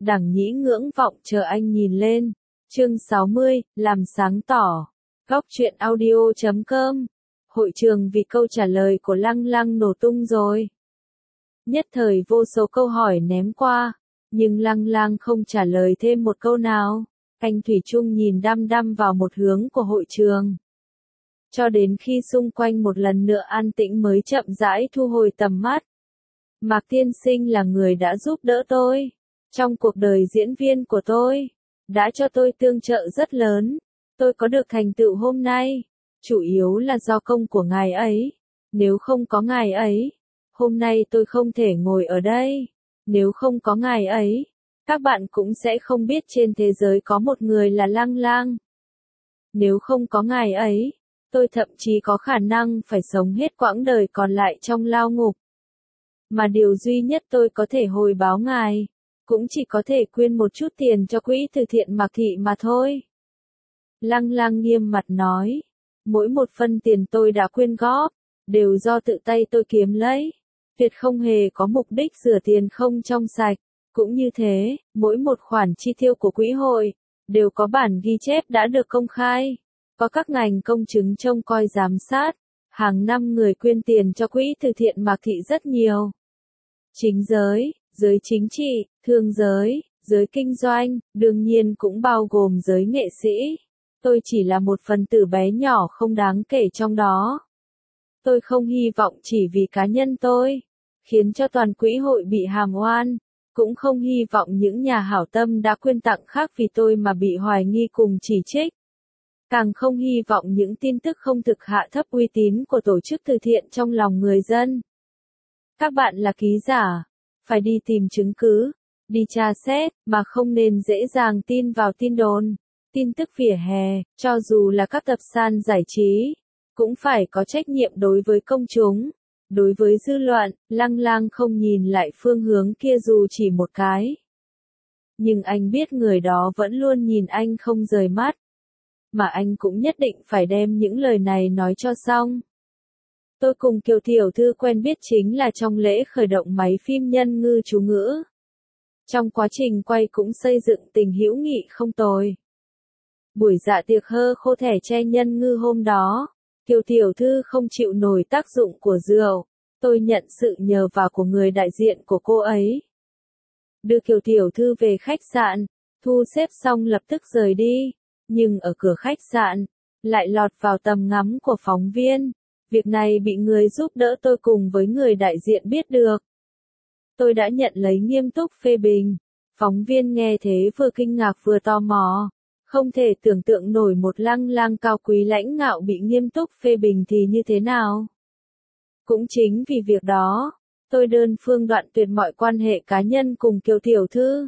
Đằng Nhĩ ngưỡng vọng chờ anh nhìn lên. Chương 60, làm sáng tỏ. Góc truyện audio.com. Hội trường vì câu trả lời của Lăng Lăng nổ tung rồi. Nhất thời vô số câu hỏi ném qua, nhưng Lăng Lăng không trả lời thêm một câu nào. Anh thủy chung nhìn đăm đăm vào một hướng của hội trường. Cho đến khi xung quanh một lần nữa an tĩnh mới chậm rãi thu hồi tầm mắt. Mạc Tiên Sinh là người đã giúp đỡ tôi. Trong cuộc đời diễn viên của tôi, đã cho tôi tương trợ rất lớn. Tôi có được thành tựu hôm nay, chủ yếu là do công của ngài ấy. Nếu không có ngài ấy, hôm nay tôi không thể ngồi ở đây. Nếu không có ngài ấy, các bạn cũng sẽ không biết trên thế giới có một người là Lăng Lăng. Nếu không có ngài ấy, tôi thậm chí có khả năng phải sống hết quãng đời còn lại trong lao ngục. Mà điều duy nhất tôi có thể hồi báo ngài, cũng chỉ có thể quyên một chút tiền cho quỹ từ thiện Mạc Thị mà thôi. Lăng Lăng nghiêm mặt nói, mỗi một phân tiền tôi đã quyên góp, đều do tự tay tôi kiếm lấy. Tuyệt không hề có mục đích rửa tiền không trong sạch. Cũng như thế, mỗi một khoản chi tiêu của quỹ hội, đều có bản ghi chép đã được công khai. Có các ngành công chứng trông coi giám sát. Hàng năm người quyên tiền cho quỹ từ thiện Mạc Thị rất nhiều. Chính giới, giới chính trị, thương giới, giới kinh doanh, đương nhiên cũng bao gồm giới nghệ sĩ. Tôi chỉ là một phần tử bé nhỏ không đáng kể trong đó. Tôi không hy vọng chỉ vì cá nhân tôi, khiến cho toàn quỹ hội bị hàm oan. Cũng không hy vọng những nhà hảo tâm đã quyên tặng khác vì tôi mà bị hoài nghi cùng chỉ trích. Càng không hy vọng những tin tức không thực hạ thấp uy tín của tổ chức từ thiện trong lòng người dân. Các bạn là ký giả, phải đi tìm chứng cứ, đi tra xét, mà không nên dễ dàng tin vào tin đồn, tin tức vỉa hè, cho dù là các tập san giải trí, cũng phải có trách nhiệm đối với công chúng. Đối với dư luận, Lăng Lăng không nhìn lại phương hướng kia dù chỉ một cái. Nhưng anh biết người đó vẫn luôn nhìn anh không rời mắt. Mà anh cũng nhất định phải đem những lời này nói cho xong. Tôi cùng Kiều tiểu thư quen biết chính là trong lễ khởi động máy phim Nhân Ngư Chú Ngữ. Trong quá trình quay cũng xây dựng tình hữu nghị không tồi. Buổi dạ tiệc hơ khô thẻ tre Nhân Ngư hôm đó, Kiều tiểu thư không chịu nổi tác dụng của rượu. Tôi nhận sự nhờ vả của người đại diện của cô ấy. Đưa Kiều tiểu thư về khách sạn, thu xếp xong lập tức rời đi. Nhưng ở cửa khách sạn, lại lọt vào tầm ngắm của phóng viên. Việc này bị người giúp đỡ tôi cùng với người đại diện biết được. Tôi đã nhận lấy nghiêm túc phê bình. Phóng viên nghe thế vừa kinh ngạc vừa tò mò. Không thể tưởng tượng nổi một Lăng Lăng cao quý lãnh ngạo bị nghiêm túc phê bình thì như thế nào. Cũng chính vì việc đó, tôi đơn phương đoạn tuyệt mọi quan hệ cá nhân cùng Kiều tiểu thư.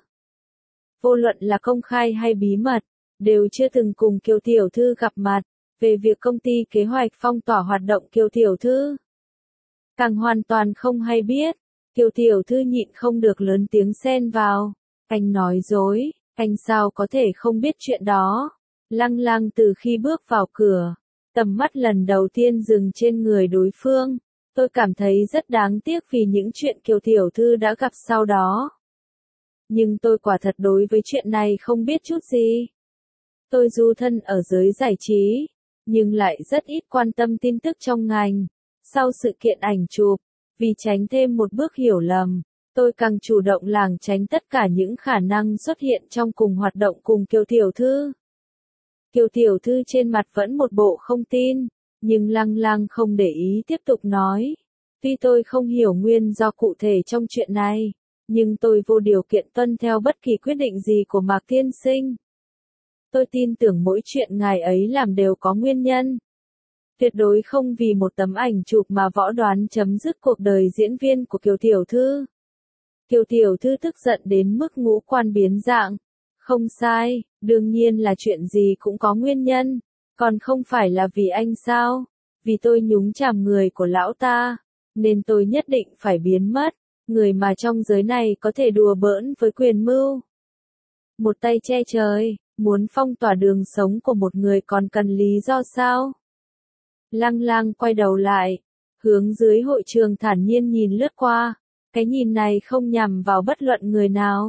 Vô luận là công khai hay bí mật, đều chưa từng cùng Kiều tiểu thư gặp mặt. Về việc công ty kế hoạch phong tỏa hoạt động Kiều tiểu thư, càng hoàn toàn không hay biết. Kiều tiểu thư nhịn không được lớn tiếng xen vào. Anh nói dối, anh sao có thể không biết chuyện đó. Lăng Lăng từ khi bước vào cửa, tầm mắt lần đầu tiên dừng trên người đối phương. Tôi cảm thấy rất đáng tiếc vì những chuyện Kiều tiểu thư đã gặp sau đó. Nhưng tôi quả thật đối với chuyện này không biết chút gì. Tôi du thân ở giới giải trí, nhưng lại rất ít quan tâm tin tức trong ngành. Sau sự kiện ảnh chụp, vì tránh thêm một bước hiểu lầm, tôi càng chủ động lảng tránh tất cả những khả năng xuất hiện trong cùng hoạt động cùng Kiều tiểu thư. Kiều tiểu thư trên mặt vẫn một bộ không tin, nhưng Lăng Lăng không để ý tiếp tục nói. Tuy tôi không hiểu nguyên do cụ thể trong chuyện này, nhưng tôi vô điều kiện tuân theo bất kỳ quyết định gì của Mạc Tiên Sinh. Tôi tin tưởng mỗi chuyện ngài ấy làm đều có nguyên nhân. Tuyệt đối không vì một tấm ảnh chụp mà võ đoán chấm dứt cuộc đời diễn viên của Kiều tiểu thư. Kiều tiểu thư tức giận đến mức ngũ quan biến dạng. Không sai, đương nhiên là chuyện gì cũng có nguyên nhân. Còn không phải là vì anh sao? Vì tôi nhúng chàm người của lão ta, nên tôi nhất định phải biến mất. Người mà trong giới này có thể đùa bỡn với quyền mưu. Một tay che trời, muốn phong tỏa đường sống của một người còn cần lý do sao? Lăng Lăng quay đầu lại, hướng dưới hội trường thản nhiên nhìn lướt qua. Cái nhìn này không nhằm vào bất luận người nào,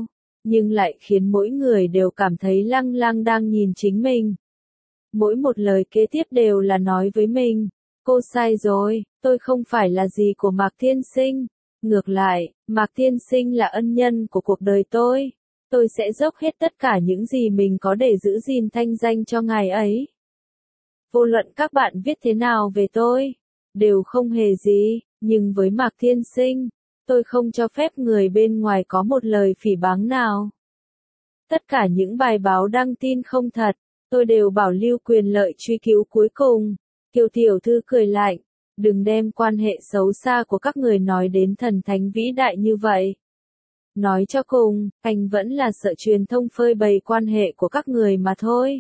nhưng lại khiến mỗi người đều cảm thấy Lăng Lăng đang nhìn chính mình. Mỗi một lời kế tiếp đều là nói với mình, cô sai rồi, tôi không phải là gì của Mạc Tiên Sinh. Ngược lại, Mạc Tiên Sinh là ân nhân của cuộc đời tôi. Tôi sẽ dốc hết tất cả những gì mình có để giữ gìn thanh danh cho ngài ấy. Vô luận các bạn viết thế nào về tôi, đều không hề gì, nhưng với Mạc Tiên Sinh, tôi không cho phép người bên ngoài có một lời phỉ báng nào. Tất cả những bài báo đăng tin không thật, tôi đều bảo lưu quyền lợi truy cứu cuối cùng. Kiều tiểu thư cười lạnh, đừng đem quan hệ xấu xa của các người nói đến thần thánh vĩ đại như vậy. Nói cho cùng, anh vẫn là sợ truyền thông phơi bày quan hệ của các người mà thôi.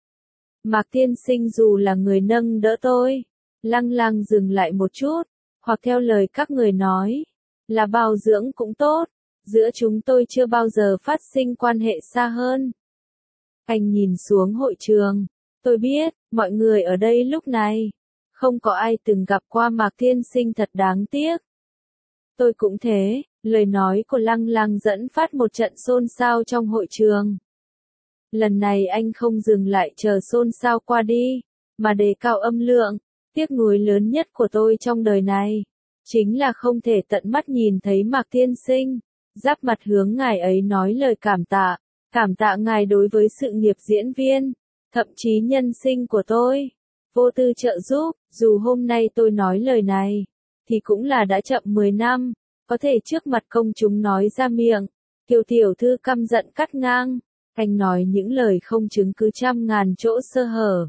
Mạc Tiên Sinh dù là người nâng đỡ tôi, Lăng Lăng dừng lại một chút, hoặc theo lời các người nói, là bảo dưỡng cũng tốt, giữa chúng tôi chưa bao giờ phát sinh quan hệ xa hơn. Anh nhìn xuống hội trường, tôi biết, mọi người ở đây lúc này, không có ai từng gặp qua Mạc Tiên Sinh thật đáng tiếc. Tôi cũng thế, lời nói của Lăng Lăng dẫn phát một trận xôn xao trong hội trường. Lần này anh không dừng lại chờ xôn xao qua đi, mà đề cao âm lượng. Tiếc nuối lớn nhất của tôi trong đời này, chính là không thể tận mắt nhìn thấy Mạc Tiên Sinh, giáp mặt hướng ngài ấy nói lời cảm tạ ngài đối với sự nghiệp diễn viên, thậm chí nhân sinh của tôi, vô tư trợ giúp, dù hôm nay tôi nói lời này, thì cũng là đã chậm 10 năm, có thể trước mặt công chúng nói ra miệng. Kiều tiểu thư căm giận cắt ngang, anh nói những lời không chứng cứ trăm ngàn chỗ sơ hở.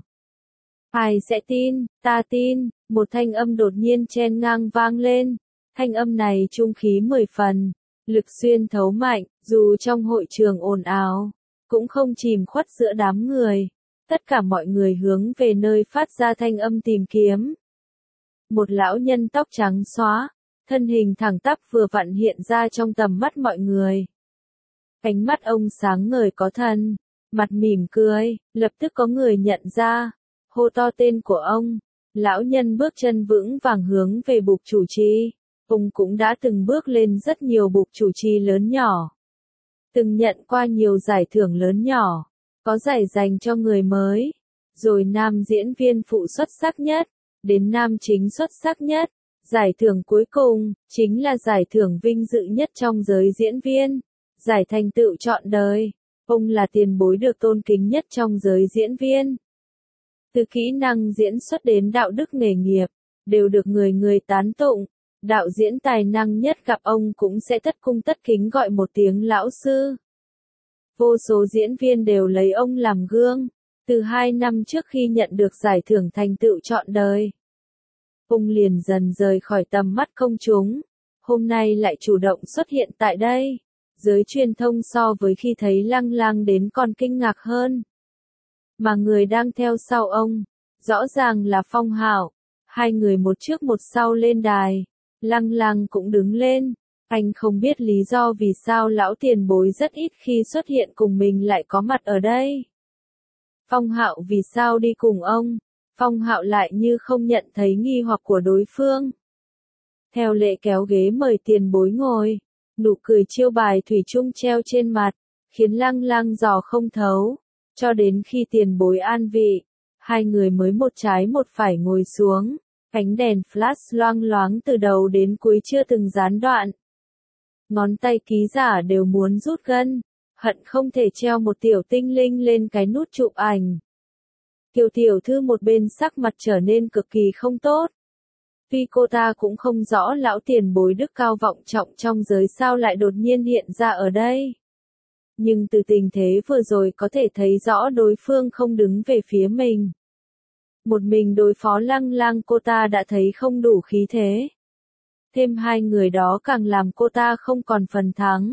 Ai sẽ tin, ta tin, một thanh âm đột nhiên chen ngang vang lên, thanh âm này trung khí 10 phần, lực xuyên thấu mạnh, dù trong hội trường ồn ào, cũng không chìm khuất giữa đám người, tất cả mọi người hướng về nơi phát ra thanh âm tìm kiếm. Một lão nhân tóc trắng xóa, thân hình thẳng tắp vừa vặn hiện ra trong tầm mắt mọi người. Ánh mắt ông sáng ngời có thần, mặt mỉm cười, lập tức có người nhận ra, hô to tên của ông. Lão nhân bước chân vững vàng hướng về bục chủ trì. Ông cũng đã từng bước lên rất nhiều bục chủ trì lớn nhỏ. Từng nhận qua nhiều giải thưởng lớn nhỏ, có giải dành cho người mới, rồi nam diễn viên phụ xuất sắc nhất, đến nam chính xuất sắc nhất. Giải thưởng cuối cùng, chính là giải thưởng vinh dự nhất trong giới diễn viên, giải thành tựu trọn đời. Ông là tiền bối được tôn kính nhất trong giới diễn viên. Từ kỹ năng diễn xuất đến đạo đức nghề nghiệp, đều được người người tán tụng. Đạo diễn tài năng nhất gặp ông cũng sẽ tất cung tất kính gọi một tiếng lão sư. Vô số diễn viên đều lấy ông làm gương, từ 2 năm trước khi nhận được giải thưởng thành tựu trọn đời. Ông liền dần rời khỏi tầm mắt công chúng, hôm nay lại chủ động xuất hiện tại đây. Giới truyền thông so với khi thấy Lăng Lăng đến còn kinh ngạc hơn. Mà người đang theo sau ông, rõ ràng là Phong Hạo. Hai người một trước một sau lên đài, Lăng Lăng cũng đứng lên. Anh không biết lý do vì sao lão tiền bối rất ít khi xuất hiện cùng mình lại có mặt ở đây. Phong Hạo vì sao đi cùng ông? Phong Hạo lại như không nhận thấy nghi hoặc của đối phương. Theo lệ kéo ghế mời tiền bối ngồi, nụ cười chiêu bài thủy chung treo trên mặt, khiến Lăng Lăng dò không thấu. Cho đến khi tiền bối an vị, hai người mới một trái một phải ngồi xuống, ánh đèn flash loang loáng từ đầu đến cuối chưa từng gián đoạn. Ngón tay ký giả đều muốn rút gân, hận không thể treo một tiểu tinh linh lên cái nút chụp ảnh. Kiều tiểu thư một bên sắc mặt trở nên cực kỳ không tốt. Tuy cô ta cũng không rõ lão tiền bối đức cao vọng trọng trong giới sao lại đột nhiên hiện ra ở đây. Nhưng từ tình thế vừa rồi có thể thấy rõ đối phương không đứng về phía mình. Một mình đối phó Lăng Lăng cô ta đã thấy không đủ khí thế. Thêm hai người đó càng làm cô ta không còn phần thắng.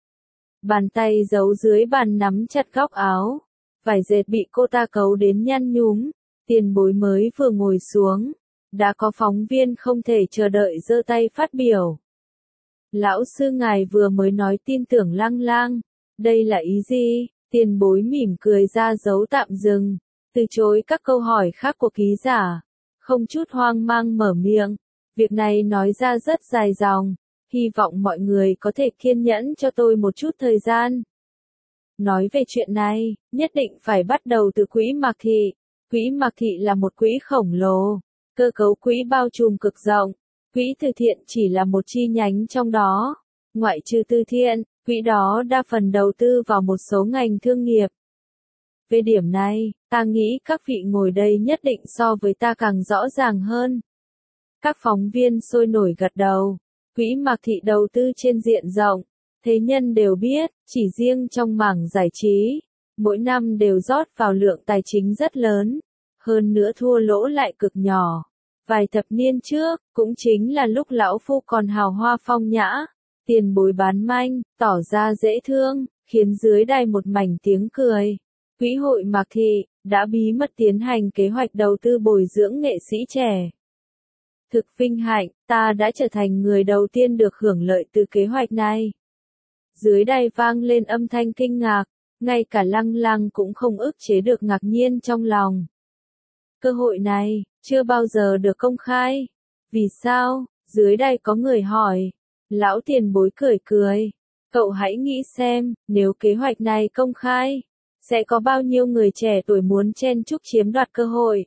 Bàn tay giấu dưới bàn nắm chặt góc áo. Vải dệt bị cô ta cấu đến nhăn nhúm. Tiền bối mới vừa ngồi xuống. Đã có phóng viên không thể chờ đợi giơ tay phát biểu. Lão sư ngài vừa mới nói tin tưởng Lăng Lăng. Đây là ý gì? Tiền bối mỉm cười ra dấu tạm dừng. Từ chối các câu hỏi khác của ký giả. Không chút hoang mang mở miệng. Việc này nói ra rất dài dòng. Hy vọng mọi người có thể kiên nhẫn cho tôi một chút thời gian. Nói về chuyện này, nhất định phải bắt đầu từ quỹ Mạc Thị. Quỹ Mạc Thị là một quỹ khổng lồ, cơ cấu quỹ bao trùm cực rộng. Quỹ từ thiện chỉ là một chi nhánh trong đó. Ngoại trừ từ thiện, quỹ đó đa phần đầu tư vào một số ngành thương nghiệp. Về điểm này, ta nghĩ các vị ngồi đây nhất định so với ta càng rõ ràng hơn. Các phóng viên sôi nổi gật đầu. Quỹ Mạc Thị đầu tư trên diện rộng. Thế nhân đều biết, chỉ riêng trong mảng giải trí, mỗi năm đều rót vào lượng tài chính rất lớn. Hơn nữa thua lỗ lại cực nhỏ. Vài thập niên trước, cũng chính là lúc lão phu còn hào hoa phong nhã, tiền bối bán manh, tỏ ra dễ thương, khiến dưới đài một mảnh tiếng cười. Quỹ hội Mạc Thị đã bí mật tiến hành kế hoạch đầu tư bồi dưỡng nghệ sĩ trẻ. Thực vinh hạnh, ta đã trở thành người đầu tiên được hưởng lợi từ kế hoạch này. Dưới đài vang lên âm thanh kinh ngạc, ngay cả Lăng Lăng cũng không ức chế được ngạc nhiên trong lòng. Cơ hội này chưa bao giờ được công khai. Vì sao? Dưới đây có người hỏi. Lão tiền bối cười cười. Cậu hãy nghĩ xem, nếu kế hoạch này công khai, sẽ có bao nhiêu người trẻ tuổi muốn chen chúc chiếm đoạt cơ hội.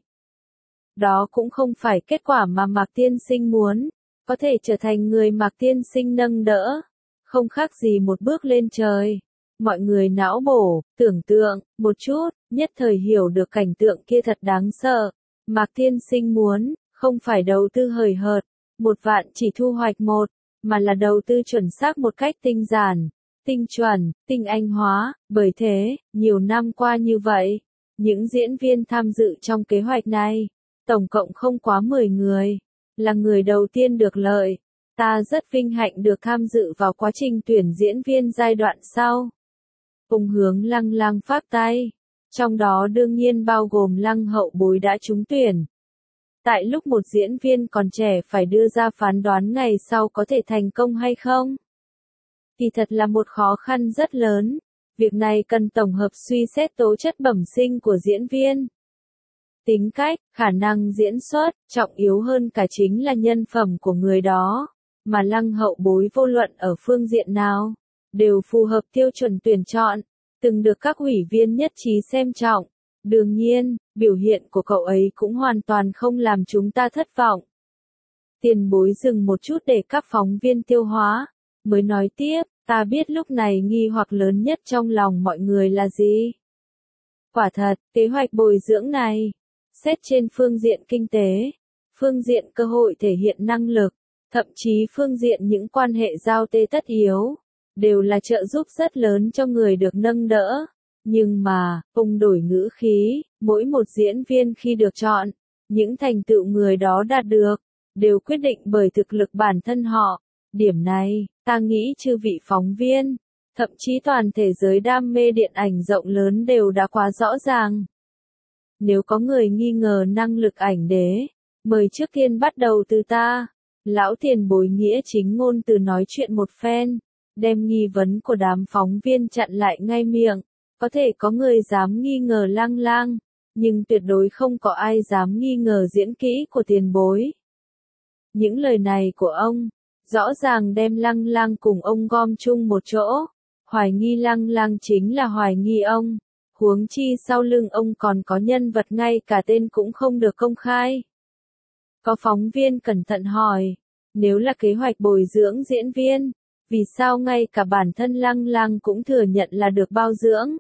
Đó cũng không phải kết quả mà Mạc Tiên Sinh muốn, có thể trở thành người Mạc Tiên Sinh nâng đỡ, không khác gì một bước lên trời. Mọi người não bổ, tưởng tượng, một chút, nhất thời hiểu được cảnh tượng kia thật đáng sợ. Mạc Tiên Sinh muốn, không phải đầu tư hời hợt, 1 vạn chỉ thu hoạch 1, mà là đầu tư chuẩn xác một cách tinh giản, tinh chuẩn, tinh anh hóa. Bởi thế, nhiều năm qua như vậy, những diễn viên tham dự trong kế hoạch này, tổng cộng không quá 10 người, là người đầu tiên được lợi. Ta rất vinh hạnh được tham dự vào quá trình tuyển diễn viên giai đoạn sau. Cùng hướng Lăng Lăng phát tay, trong đó đương nhiên bao gồm Lăng Hậu Bối đã trúng tuyển. Tại lúc một diễn viên còn trẻ phải đưa ra phán đoán ngày sau có thể thành công hay không, thì thật là một khó khăn rất lớn. Việc này cần tổng hợp suy xét tố chất bẩm sinh của diễn viên, tính cách, khả năng diễn xuất, trọng yếu hơn cả chính là nhân phẩm của người đó, mà Lăng Hậu Bối vô luận ở phương diện nào, đều phù hợp tiêu chuẩn tuyển chọn, từng được các ủy viên nhất trí xem trọng. Đương nhiên, biểu hiện của cậu ấy cũng hoàn toàn không làm chúng ta thất vọng. Tiền bối dừng một chút để các phóng viên tiêu hóa, mới nói tiếp, ta biết lúc này nghi hoặc lớn nhất trong lòng mọi người là gì. Quả thật, kế hoạch bồi dưỡng này, xét trên phương diện kinh tế, phương diện cơ hội thể hiện năng lực, thậm chí phương diện những quan hệ giao tế tất yếu, đều là trợ giúp rất lớn cho người được nâng đỡ. Nhưng mà, ông đổi ngữ khí, mỗi một diễn viên khi được chọn, những thành tựu người đó đạt được, đều quyết định bởi thực lực bản thân họ. Điểm này, ta nghĩ chư vị phóng viên, thậm chí toàn thế giới đam mê điện ảnh rộng lớn đều đã quá rõ ràng. Nếu có người nghi ngờ năng lực ảnh đế, mời trước tiên bắt đầu từ ta. Lão tiền bối nghĩa chính ngôn từ nói chuyện một phen, đem nghi vấn của đám phóng viên chặn lại ngay miệng. Có thể có người dám nghi ngờ Lăng Lăng, nhưng tuyệt đối không có ai dám nghi ngờ diễn kỹ của tiền bối. Những lời này của ông, rõ ràng đem Lăng Lăng cùng ông gom chung một chỗ. Hoài nghi Lăng Lăng chính là hoài nghi ông, huống chi sau lưng ông còn có nhân vật ngay cả tên cũng không được công khai. Có phóng viên cẩn thận hỏi, nếu là kế hoạch bồi dưỡng diễn viên, vì sao ngay cả bản thân Lăng Lăng cũng thừa nhận là được bao dưỡng,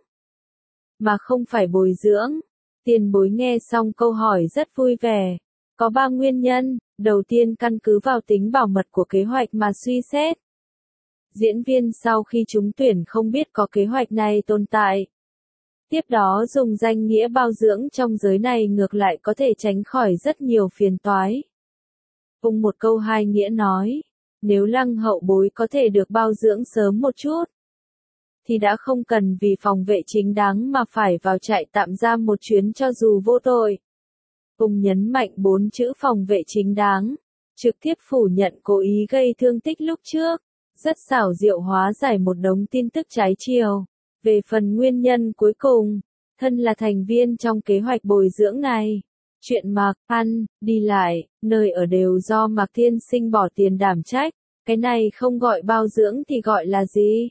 mà không phải bồi dưỡng? Tiền bối nghe xong câu hỏi rất vui vẻ. Có 3 nguyên nhân. Đầu tiên, căn cứ vào tính bảo mật của kế hoạch mà suy xét. Diễn viên sau khi trúng tuyển không biết có kế hoạch này tồn tại. Tiếp đó dùng danh nghĩa bao dưỡng trong giới này ngược lại có thể tránh khỏi rất nhiều phiền toái. Cùng một câu hai nghĩa nói, nếu Lăng Hậu Bối có thể được bao dưỡng sớm một chút, thì đã không cần vì phòng vệ chính đáng mà phải vào trại tạm giam một chuyến cho dù vô tội. Cùng nhấn mạnh 4 chữ phòng vệ chính đáng, trực tiếp phủ nhận cố ý gây thương tích lúc trước, rất xảo diệu hóa giải một đống tin tức trái chiều. Về phần nguyên nhân cuối cùng, thân là thành viên trong kế hoạch bồi dưỡng này, chuyện mặc, ăn, đi lại, nơi ở đều do Mạc Thiên Sinh bỏ tiền đảm trách, cái này không gọi bao dưỡng thì gọi là gì?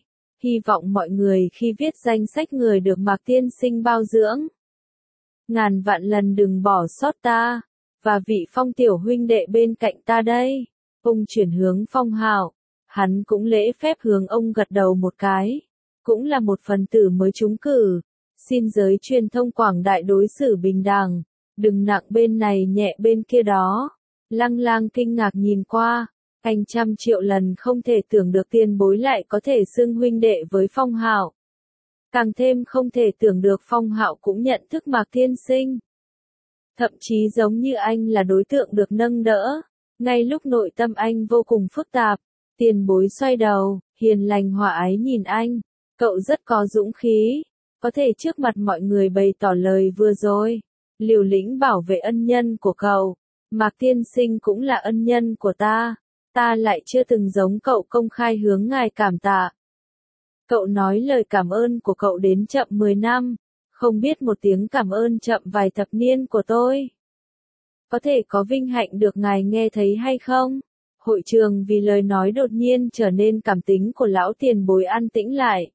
hy vọng mọi người khi viết danh sách người được Mạc tiên sinh bao dưỡng, ngàn vạn lần đừng bỏ sót ta, và vị Phong tiểu huynh đệ bên cạnh ta đây. Ông chuyển hướng Phong Hạo, hắn cũng lễ phép hướng ông gật đầu một cái, cũng là một phần tử mới trúng cử, xin giới truyền thông quảng đại đối xử bình đẳng, đừng nặng bên này nhẹ bên kia đó. Lăng Lang kinh ngạc nhìn qua, anh trăm triệu lần không thể tưởng được tiền bối lại có thể xưng huynh đệ với Phong Hạo. Càng thêm không thể tưởng được Phong Hạo cũng nhận thức Mạc tiên sinh. Thậm chí giống như anh là đối tượng được nâng đỡ. Ngay lúc nội tâm anh vô cùng phức tạp, tiền bối xoay đầu, hiền lành hòa ái nhìn anh. Cậu rất có dũng khí, có thể trước mặt mọi người bày tỏ lời vừa rồi, liều lĩnh bảo vệ ân nhân của cậu. Mạc tiên sinh cũng là ân nhân của ta lại chưa từng giống cậu công khai hướng ngài cảm tạ. Cậu nói lời cảm ơn của cậu đến chậm 10 năm, không biết một tiếng cảm ơn chậm vài thập niên của tôi. Có thể có vinh hạnh được ngài nghe thấy hay không? Hội trường vì lời nói đột nhiên trở nên cảm tính của lão tiền bối an tĩnh lại.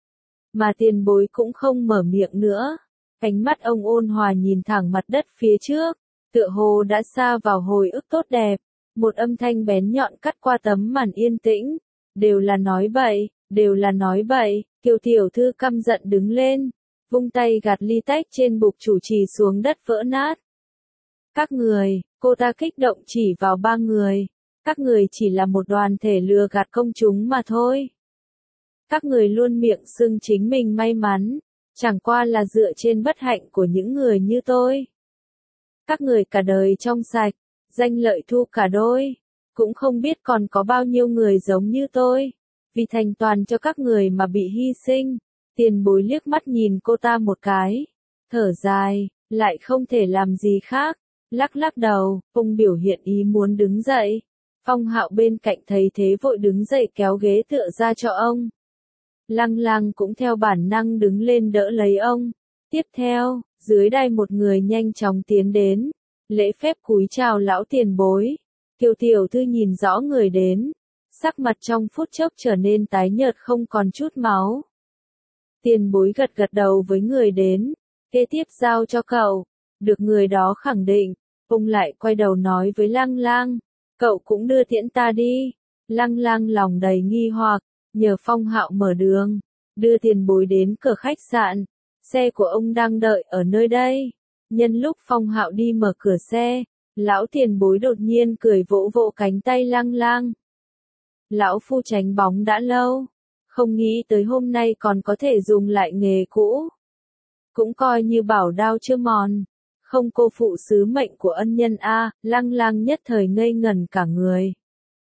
Mà tiền bối cũng không mở miệng nữa. Ánh mắt ông ôn hòa nhìn thẳng mặt đất phía trước, tựa hồ đã xa vào hồi ức tốt đẹp. Một âm thanh bén nhọn cắt qua tấm màn yên tĩnh. Đều là nói bậy, đều là nói bậy. Kiều tiểu thư căm giận đứng lên, vung tay gạt ly tách trên bục chủ trì xuống đất vỡ nát. Các người, cô ta kích động chỉ vào 3 người. Các người chỉ là một đoàn thể lừa gạt công chúng mà thôi. Các người luôn miệng xưng chính mình may mắn, chẳng qua là dựa trên bất hạnh của những người như tôi. Các người cả đời trong sạch, danh lợi thu cả đôi, cũng không biết còn có bao nhiêu người giống như tôi, vì thành toàn cho các người mà bị hy sinh. Tiền bối liếc mắt nhìn cô ta một cái, thở dài, lại không thể làm gì khác, lắc lắc đầu, ông biểu hiện ý muốn đứng dậy. Phong Hạo bên cạnh thấy thế vội đứng dậy kéo ghế tựa ra cho ông. Lăng Lang cũng theo bản năng đứng lên đỡ lấy ông. Tiếp theo, dưới đài một người nhanh chóng tiến đến, lễ phép cúi chào lão tiền bối. Kiều tiểu thư nhìn rõ người đến, sắc mặt trong phút chốc trở nên tái nhợt không còn chút máu. Tiền bối gật gật đầu với người đến, kế tiếp giao cho cậu. Được người đó khẳng định, ông lại quay đầu nói với Lăng Lang, cậu cũng đưa tiễn ta đi. Lăng Lang lòng đầy nghi hoặc, nhờ Phong Hạo mở đường, đưa tiền bối đến cửa khách sạn. Xe của ông đang đợi ở nơi đây. Nhân lúc Phong Hạo đi mở cửa xe, lão tiền bối đột nhiên cười vỗ vỗ cánh tay Lăng Lang. Lão phu tránh bóng đã lâu, không nghĩ tới hôm nay còn có thể dùng lại nghề cũ. Cũng coi như bảo đao chưa mòn, không cô phụ sứ mệnh của ân nhân a. Lăng Lang nhất thời ngây ngẩn cả người.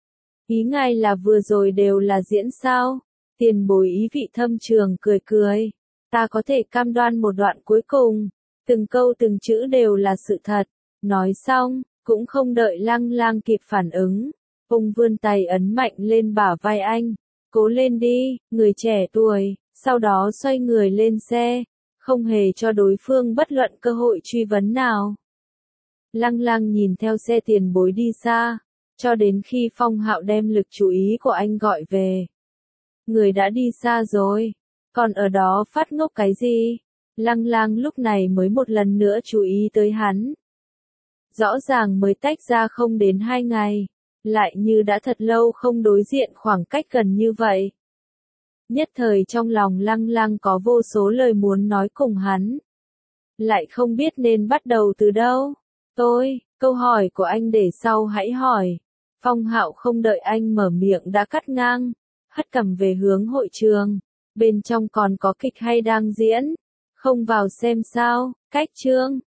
Ý ngài là vừa rồi đều là diễn sao? Tiền bối ý vị thâm trường cười cười. Ta có thể cam đoan một đoạn cuối cùng, từng câu từng chữ đều là sự thật. Nói xong, cũng không đợi Lăng Lang kịp phản ứng, ông vươn tay ấn mạnh lên bả vai anh. Cố lên đi, người trẻ tuổi, sau đó xoay người lên xe, không hề cho đối phương bất luận cơ hội truy vấn nào. Lăng Lang nhìn theo xe tiền bối đi xa, cho đến khi Phong Hạo đem lực chú ý của anh gọi về. Người đã đi xa rồi, còn ở đó phát ngốc cái gì? Lăng Lang lúc này mới một lần nữa chú ý tới hắn. Rõ ràng mới tách ra không đến 2 ngày, lại như đã thật lâu không đối diện khoảng cách gần như vậy. Nhất thời trong lòng Lăng Lang có vô số lời muốn nói cùng hắn. Lại không biết nên bắt đầu từ đâu. Câu hỏi của anh để sau hãy hỏi. Phong Hạo không đợi anh mở miệng đã cắt ngang, hất cằm về hướng hội trường. Bên trong còn có kịch hay đang diễn, không vào xem sao? Cách chương